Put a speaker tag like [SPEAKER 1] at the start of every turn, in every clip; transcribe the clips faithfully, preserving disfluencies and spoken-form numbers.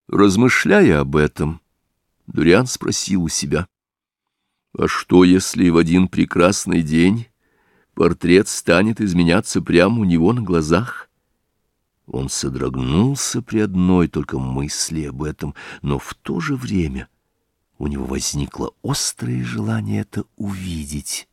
[SPEAKER 1] Размышляя об этом, Дориан спросил у себя: а что, если в один прекрасный день портрет станет изменяться прямо у него на глазах? Он содрогнулся при одной только мысли об этом, но в то же время у него возникло острое желание это увидеть.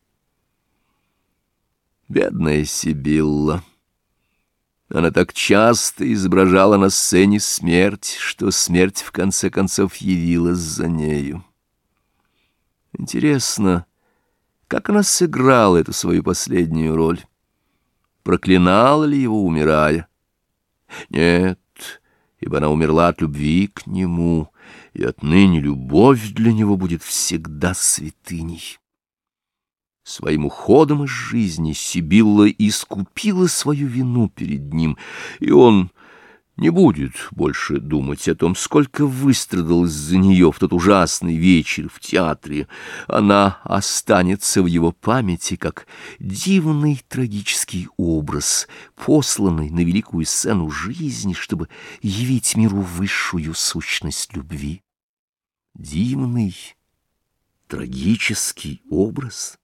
[SPEAKER 1] Бедная Сибилла! Она так часто изображала на сцене смерть, что смерть в конце концов явилась за нею. Интересно, как она сыграла эту свою последнюю роль? Проклинала ли его, умирая? Нет, ибо она умерла от любви к нему, и отныне любовь для него будет всегда святыней. Своим уходом из жизни Сибилла искупила свою вину перед ним, и он не будет больше думать о том, сколько выстрадал из-за нее в тот ужасный вечер в театре. Она останется в его памяти как дивный трагический образ, посланный на великую сцену жизни, чтобы явить миру высшую сущность любви. Дивный трагический образ.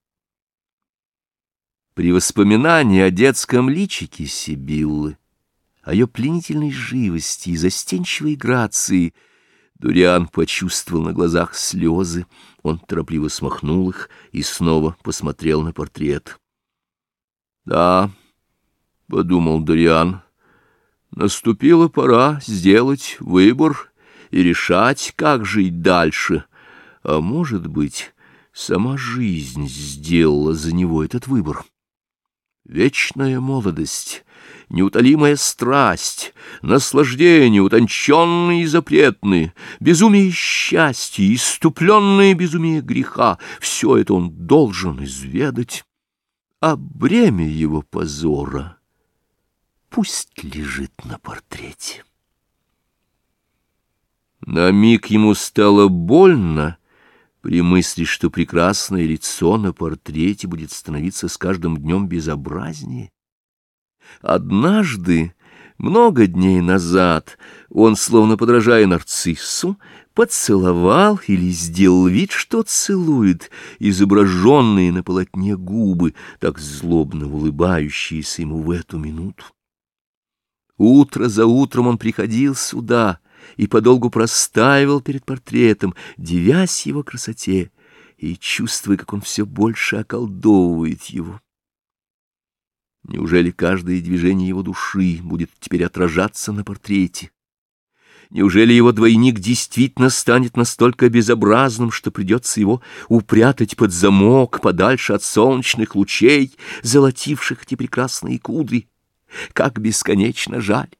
[SPEAKER 1] При воспоминании о детском личике Сибиллы, о ее пленительной живости и застенчивой грации, Дориан почувствовал на глазах слезы. Он торопливо смахнул их и снова посмотрел на портрет. «Да», — подумал Дориан, — «наступила пора сделать выбор и решать, как жить дальше. А может быть, сама жизнь сделала за него этот выбор. Вечная молодость, неутолимая страсть, наслаждения утонченные и запретные, безумие счастья, исступленное безумие греха — все это он должен изведать. А бремя его позора пусть лежит на портрете». На миг ему стало больно при мысли, что прекрасное лицо на портрете будет становиться с каждым днем безобразнее. Однажды, много дней назад, он, словно подражая нарциссу, поцеловал или сделал вид, что целует изображенные на полотне губы, так злобно улыбающиеся ему в эту минуту. Утро за утром он приходил сюда и подолгу простаивал перед портретом, дивясь его красоте и чувствуя, как он все больше околдовывает его. Неужели каждое движение его души будет теперь отражаться на портрете? Неужели его двойник действительно станет настолько безобразным, что придется его упрятать под замок подальше от солнечных лучей, золотивших эти прекрасные кудри? Как бесконечно жаль!